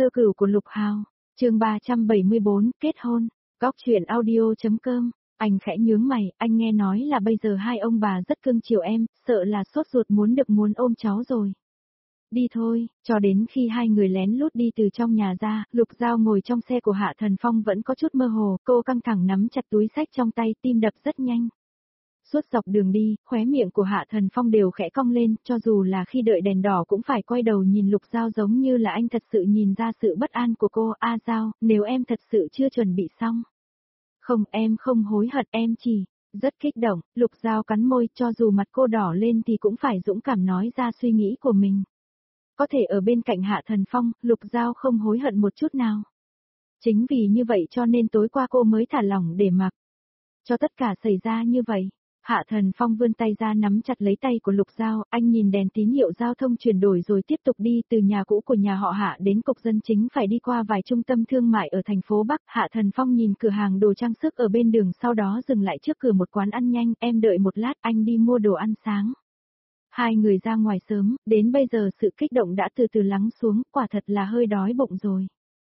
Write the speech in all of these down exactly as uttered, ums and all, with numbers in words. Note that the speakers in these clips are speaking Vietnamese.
Sơ cửu của Lục Hào, chương ba trăm bảy mươi bốn, kết hôn, góc truyện audio.com, anh khẽ nhướng mày, anh nghe nói là bây giờ hai ông bà rất cưng chiều em, sợ là sốt ruột muốn được muốn ôm cháu rồi. Đi thôi, cho đến khi hai người lén lút đi từ trong nhà ra, Lục Giao ngồi trong xe của Hạ Thần Phong vẫn có chút mơ hồ, cô căng thẳng nắm chặt túi xách trong tay, tim đập rất nhanh. Suốt dọc đường đi, khóe miệng của Hạ Thần Phong đều khẽ cong lên, cho dù là khi đợi đèn đỏ cũng phải quay đầu nhìn Lục Giao giống như là anh thật sự nhìn ra sự bất an của cô. A Giao, nếu em thật sự chưa chuẩn bị xong. Không, em không hối hận, em chỉ rất kích động. Lục Giao cắn môi, cho dù mặt cô đỏ lên thì cũng phải dũng cảm nói ra suy nghĩ của mình. Có thể ở bên cạnh Hạ Thần Phong, Lục Giao không hối hận một chút nào. Chính vì như vậy cho nên tối qua cô mới thả lỏng để mặc cho tất cả xảy ra như vậy. Hạ Thần Phong vươn tay ra nắm chặt lấy tay của Lục Giao, anh nhìn đèn tín hiệu giao thông chuyển đổi rồi tiếp tục đi từ nhà cũ của nhà họ Hạ đến cục dân chính, phải đi qua vài trung tâm thương mại ở thành phố Bắc. Hạ Thần Phong nhìn cửa hàng đồ trang sức ở bên đường, sau đó dừng lại trước cửa một quán ăn nhanh, em đợi một lát, anh đi mua đồ ăn sáng. Hai người ra ngoài sớm, đến bây giờ sự kích động đã từ từ lắng xuống, quả thật là hơi đói bụng rồi.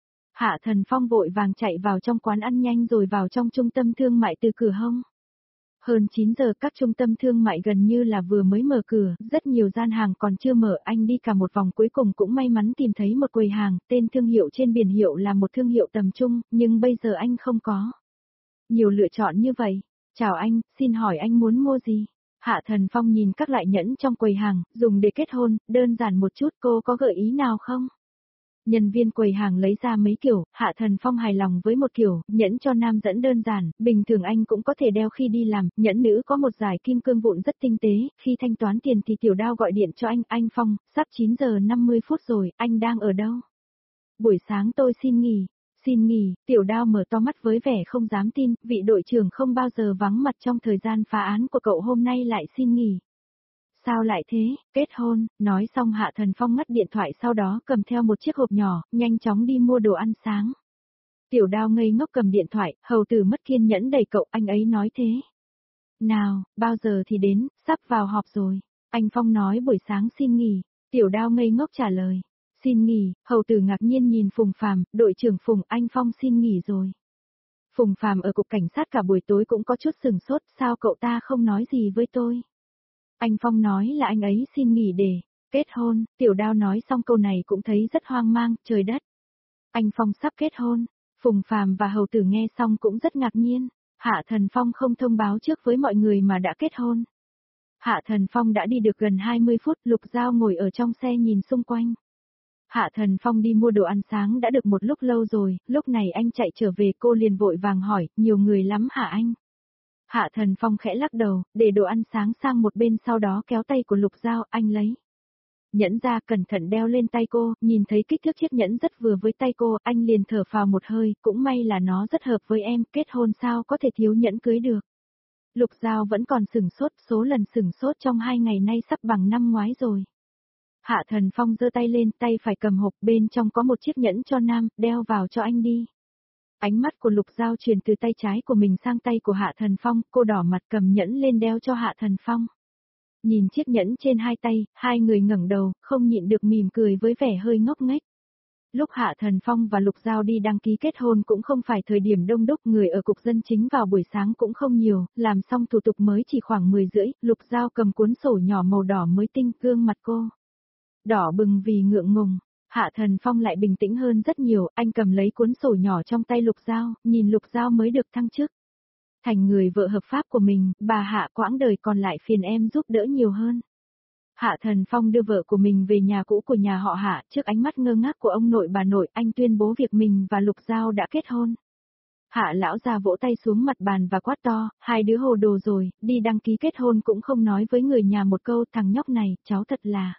Hạ Thần Phong vội vàng chạy vào trong quán ăn nhanh rồi vào trong trung tâm thương mại từ cửa hông. Hơn chín giờ các trung tâm thương mại gần như là vừa mới mở cửa, rất nhiều gian hàng còn chưa mở, anh đi cả một vòng cuối cùng cũng may mắn tìm thấy một quầy hàng, tên thương hiệu trên biển hiệu là một thương hiệu tầm trung, nhưng bây giờ anh không có nhiều lựa chọn như vậy. Chào anh, xin hỏi anh muốn mua gì? Hạ Thần Phong nhìn các loại nhẫn trong quầy hàng, dùng để kết hôn, đơn giản một chút, cô có gợi ý nào không? Nhân viên quầy hàng lấy ra mấy kiểu, Hạ Thần Phong hài lòng với một kiểu, nhẫn cho nam dẫn đơn giản, bình thường anh cũng có thể đeo khi đi làm, nhẫn nữ có một dải kim cương vụn rất tinh tế, khi thanh toán tiền thì Tiểu Đao gọi điện cho anh, anh Phong, sắp chín giờ năm mươi phút rồi, anh đang ở đâu? Buổi sáng tôi xin nghỉ, xin nghỉ, Tiểu Đao mở to mắt với vẻ không dám tin, vị đội trưởng không bao giờ vắng mặt trong thời gian phá án của cậu hôm nay lại xin nghỉ. Sao lại thế, kết hôn, nói xong Hạ Thần Phong ngắt điện thoại, sau đó cầm theo một chiếc hộp nhỏ, nhanh chóng đi mua đồ ăn sáng. Tiểu Đao ngây ngốc cầm điện thoại, hầu tử mất kiên nhẫn đẩy cậu, anh ấy nói thế. Nào, bao giờ thì đến, sắp vào họp rồi. Anh Phong nói buổi sáng xin nghỉ, Tiểu Đao ngây ngốc trả lời. Xin nghỉ, hầu tử ngạc nhiên nhìn Phùng Phàm, đội trưởng Phùng, anh Phong xin nghỉ rồi. Phùng Phàm ở cục cảnh sát cả buổi tối cũng có chút sừng sốt, sao cậu ta không nói gì với tôi? Anh Phong nói là anh ấy xin nghỉ để kết hôn, Tiểu Đao nói xong câu này cũng thấy rất hoang mang, trời đất. Anh Phong sắp kết hôn, Phùng Phàm và hầu tử nghe xong cũng rất ngạc nhiên, Hạ Thần Phong không thông báo trước với mọi người mà đã kết hôn. Hạ Thần Phong đã đi được gần hai mươi phút, Lục Giao ngồi ở trong xe nhìn xung quanh. Hạ Thần Phong đi mua đồ ăn sáng đã được một lúc lâu rồi, lúc này anh chạy trở về, cô liền vội vàng hỏi, nhiều người lắm hả anh? Hạ Thần Phong khẽ lắc đầu, để đồ ăn sáng sang một bên, sau đó kéo tay của Lục Giao, anh lấy nhẫn ra cẩn thận đeo lên tay cô, nhìn thấy kích thước chiếc nhẫn rất vừa với tay cô, anh liền thở phào một hơi, cũng may là nó rất hợp với em, kết hôn sao có thể thiếu nhẫn cưới được. Lục Giao vẫn còn sửng sốt, số lần sửng sốt trong hai ngày nay sắp bằng năm ngoái rồi. Hạ Thần Phong giơ tay lên, tay phải cầm hộp, bên trong có một chiếc nhẫn cho nam, đeo vào cho anh đi. Ánh mắt của Lục Giao chuyển từ tay trái của mình sang tay của Hạ Thần Phong, cô đỏ mặt cầm nhẫn lên đeo cho Hạ Thần Phong. Nhìn chiếc nhẫn trên hai tay, hai người ngẩng đầu, không nhịn được mỉm cười với vẻ hơi ngốc nghếch. Lúc Hạ Thần Phong và Lục Giao đi đăng ký kết hôn cũng không phải thời điểm đông đúc, người ở cục dân chính vào buổi sáng cũng không nhiều, làm xong thủ tục mới chỉ khoảng mười rưỡi, Lục Giao cầm cuốn sổ nhỏ màu đỏ mới tinh, gương mặt cô đỏ bừng vì ngượng ngùng. Hạ Thần Phong lại bình tĩnh hơn rất nhiều, anh cầm lấy cuốn sổ nhỏ trong tay Lục Giao, nhìn Lục Giao mới được thăng chức thành người vợ hợp pháp của mình, bà Hạ quãng đời còn lại phiền em giúp đỡ nhiều hơn. Hạ Thần Phong đưa vợ của mình về nhà cũ của nhà họ Hạ, trước ánh mắt ngơ ngác của ông nội bà nội, anh tuyên bố việc mình và Lục Giao đã kết hôn. Hạ lão già vỗ tay xuống mặt bàn và quát to, hai đứa hồ đồ rồi, đi đăng ký kết hôn cũng không nói với người nhà một câu, thằng nhóc này, cháu thật là...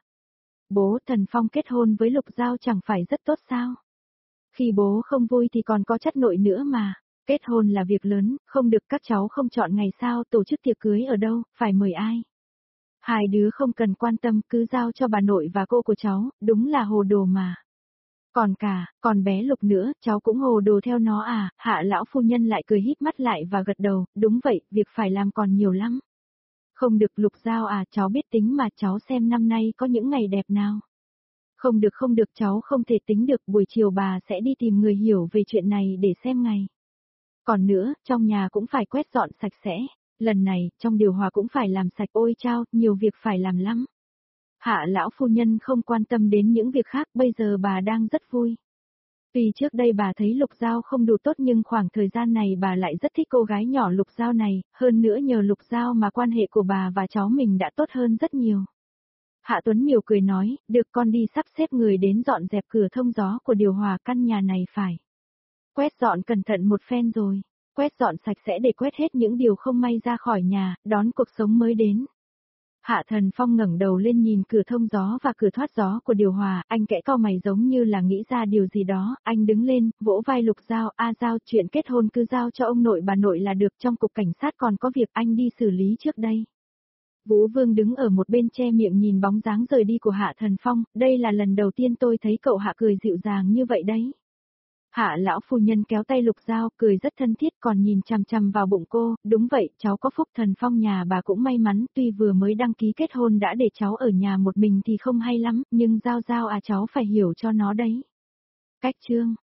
Bố Thần Phong kết hôn với Lục Giao chẳng phải rất tốt sao? Khi bố không vui thì còn có chất nội nữa mà. Kết hôn là việc lớn, không được, các cháu không chọn ngày sao, tổ chức tiệc cưới ở đâu, phải mời ai? Hai đứa không cần quan tâm, cứ giao cho bà nội và cô của cháu, đúng là hồ đồ mà. Còn cả, còn bé Lục nữa, cháu cũng hồ đồ theo nó à? Hạ lão phu nhân lại cười híp mắt lại và gật đầu, đúng vậy, việc phải làm còn nhiều lắm. Không được, Lục Giao à, cháu biết tính mà, cháu xem năm nay có những ngày đẹp nào. Không được không được, cháu không thể tính được, buổi chiều bà sẽ đi tìm người hiểu về chuyện này để xem ngày. Còn nữa, trong nhà cũng phải quét dọn sạch sẽ, lần này, trong điều hòa cũng phải làm sạch, ôi chao, nhiều việc phải làm lắm. Hạ lão phu nhân không quan tâm đến những việc khác, bây giờ bà đang rất vui. Tuy trước đây bà thấy Lục Giao không đủ tốt nhưng khoảng thời gian này bà lại rất thích cô gái nhỏ Lục Giao này, hơn nữa nhờ Lục Giao mà quan hệ của bà và cháu mình đã tốt hơn rất nhiều. Hạ Tuấn Miểu cười nói, được con đi sắp xếp người đến dọn dẹp cửa thông gió của điều hòa, căn nhà này phải quét dọn cẩn thận một phen rồi, quét dọn sạch sẽ để quét hết những điều không may ra khỏi nhà, đón cuộc sống mới đến. Hạ Thần Phong ngẩng đầu lên nhìn cửa thông gió và cửa thoát gió của điều hòa, anh kẽ cau mày giống như là nghĩ ra điều gì đó, anh đứng lên, vỗ vai Lục Giao, a Giao, chuyện kết hôn cứ giao cho ông nội bà nội là được, trong cục cảnh sát còn có việc anh đi xử lý trước đây. Vũ Vương đứng ở một bên che miệng nhìn bóng dáng rời đi của Hạ Thần Phong, đây là lần đầu tiên tôi thấy cậu Hạ cười dịu dàng như vậy đấy. Hạ lão phu nhân kéo tay Lục Giao, cười rất thân thiết còn nhìn chằm chằm vào bụng cô, đúng vậy, cháu có phúc, Thần Phong nhà bà cũng may mắn, tuy vừa mới đăng ký kết hôn đã để cháu ở nhà một mình thì không hay lắm, nhưng Giao Giao à cháu phải hiểu cho nó đấy. Cách chương